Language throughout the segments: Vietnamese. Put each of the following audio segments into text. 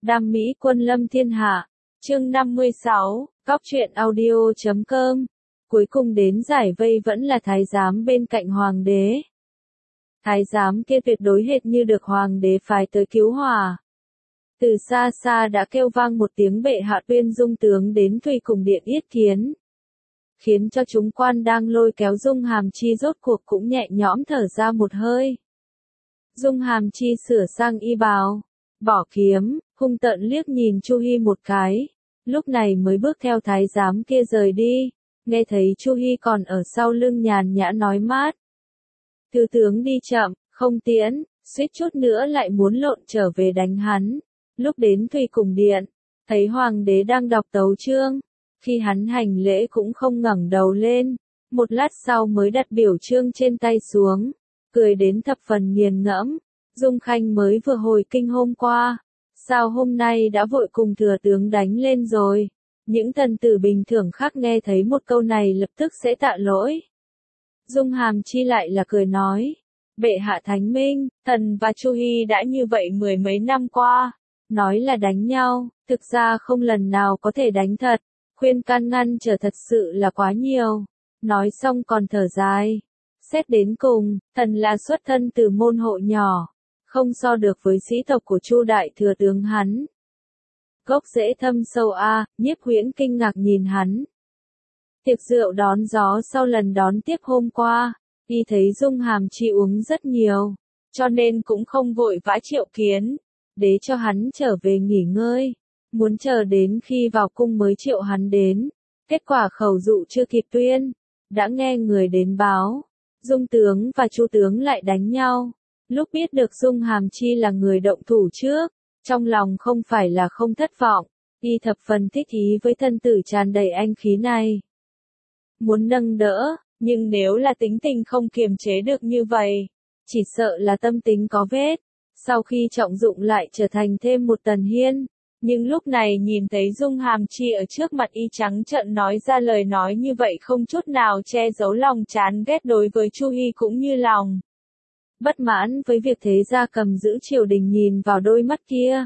Đam mỹ quân lâm thiên hạ. Chương 56, Cóc truyện audio.com. Cuối cùng đến giải vây vẫn là thái giám bên cạnh hoàng đế. Thái giám kia tuyệt đối hệt như được hoàng đế phái tới cứu hỏa. Từ xa xa đã kêu vang một tiếng bệ hạ tuyên Dung tướng đến Thùy cùng điện yết kiến. Khiến cho chúng quan đang lôi kéo Dung Hàm Chi rốt cuộc cũng nhẹ nhõm thở ra một hơi. Dung Hàm Chi sửa sang y bào, bỏ kiếm, hung tợn liếc nhìn Chu Hi một cái, lúc này mới bước theo thái giám kia rời đi, nghe thấy Chu Hi còn ở sau lưng nhàn nhã nói mát. Thứ tướng đi chậm, không tiễn, suýt chút nữa lại muốn lộn trở về đánh hắn. Lúc đến Thùy cùng điện, thấy hoàng đế đang đọc tấu chương, khi hắn hành lễ cũng không ngẩng đầu lên, một lát sau mới đặt biểu chương trên tay xuống, cười đến thập phần nghiền ngẫm. Dung Khanh mới vừa hồi kinh hôm qua, sao hôm nay đã vội cùng thừa tướng đánh lên rồi? Những thần tử bình thường khác nghe thấy một câu này lập tức sẽ tạ lỗi. Dung Hàm Chi lại là cười nói, bệ hạ thánh minh, thần và Chu Hi đã như vậy mười mấy năm qua, nói là đánh nhau, thực ra không lần nào có thể đánh thật, khuyên can ngăn trở thật sự là quá nhiều. Nói xong còn thở dài, xét đến cùng, thần là xuất thân từ môn hộ nhỏ, không so được với sĩ tộc của Chu đại thừa tướng hắn. Gốc rễ thâm sâu a, Nhiếp Huyễn kinh ngạc nhìn hắn. Tiệc rượu đón gió sau lần đón tiếp hôm qua, y thấy Dung Hàm Chi uống rất nhiều, cho nên cũng không vội vã triệu kiến, để cho hắn trở về nghỉ ngơi, muốn chờ đến khi vào cung mới triệu hắn đến. Kết quả khẩu dụ chưa kịp tuyên, đã nghe người đến báo, Dung tướng và Chu tướng lại đánh nhau. Lúc biết được Dung Hàm Chi là người động thủ trước, trong lòng không phải là không thất vọng, y thập phần thích ý với thân tử tràn đầy anh khí này. Muốn nâng đỡ, nhưng nếu là tính tình không kiềm chế được như vậy, chỉ sợ là tâm tính có vết, sau khi trọng dụng lại trở thành thêm một Tần Hiên. Nhưng lúc này nhìn thấy Dung Hàm Chi ở trước mặt y trắng trợn nói ra lời nói như vậy không chút nào che giấu lòng chán ghét đối với Chu Hi cũng như lòng bất mãn với việc thế gia cầm giữ triều đình nhìn vào đôi mắt kia.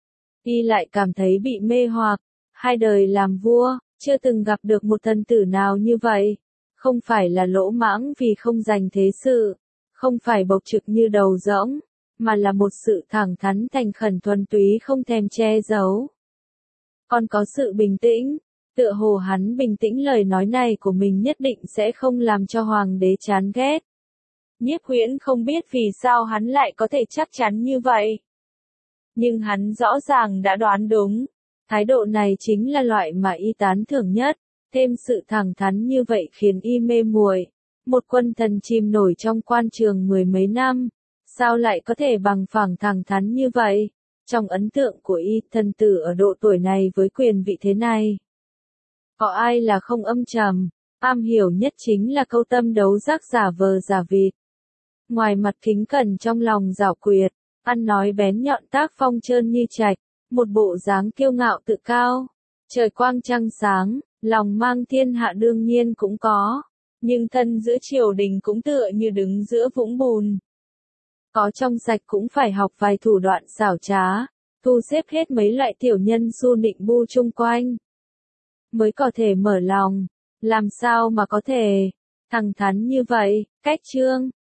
Y lại cảm thấy bị mê hoặc, hai đời làm vua, chưa từng gặp được một thần tử nào như vậy. Không phải là lỗ mãng vì không giành thế sự, không phải bộc trực như đầu rỗng, mà là một sự thẳng thắn thành khẩn thuần túy không thèm che giấu. Còn có sự bình tĩnh, tựa hồ hắn bình tĩnh lời nói này của mình nhất định sẽ không làm cho hoàng đế chán ghét. Nhiếp Huyễn không biết vì sao hắn lại có thể chắc chắn như vậy. Nhưng hắn rõ ràng đã đoán đúng, thái độ này chính là loại mà y tán thưởng nhất, thêm sự thẳng thắn như vậy khiến y mê muội. Một quân thần chìm nổi trong quan trường mười mấy năm, sao lại có thể bằng phẳng thẳng thắn như vậy? Trong ấn tượng của y, thần tử ở độ tuổi này với quyền vị thế này, có ai là không âm trầm, am hiểu nhất chính là câu tâm đấu giác giả vờ giả vịt. Ngoài mặt kính cẩn trong lòng giảo quyệt, ăn nói bén nhọn tác phong trơn như trạch, một bộ dáng kiêu ngạo tự cao. Trời quang trăng sáng, lòng mang thiên hạ đương nhiên cũng có, nhưng thân giữa triều đình cũng tựa như đứng giữa vũng bùn. Có trong sạch cũng phải học vài thủ đoạn xảo trá, thu xếp hết mấy loại tiểu nhân su nịnh bu chung quanh, mới có thể mở lòng. Làm sao mà có thể thẳng thắn như vậy? Cách chương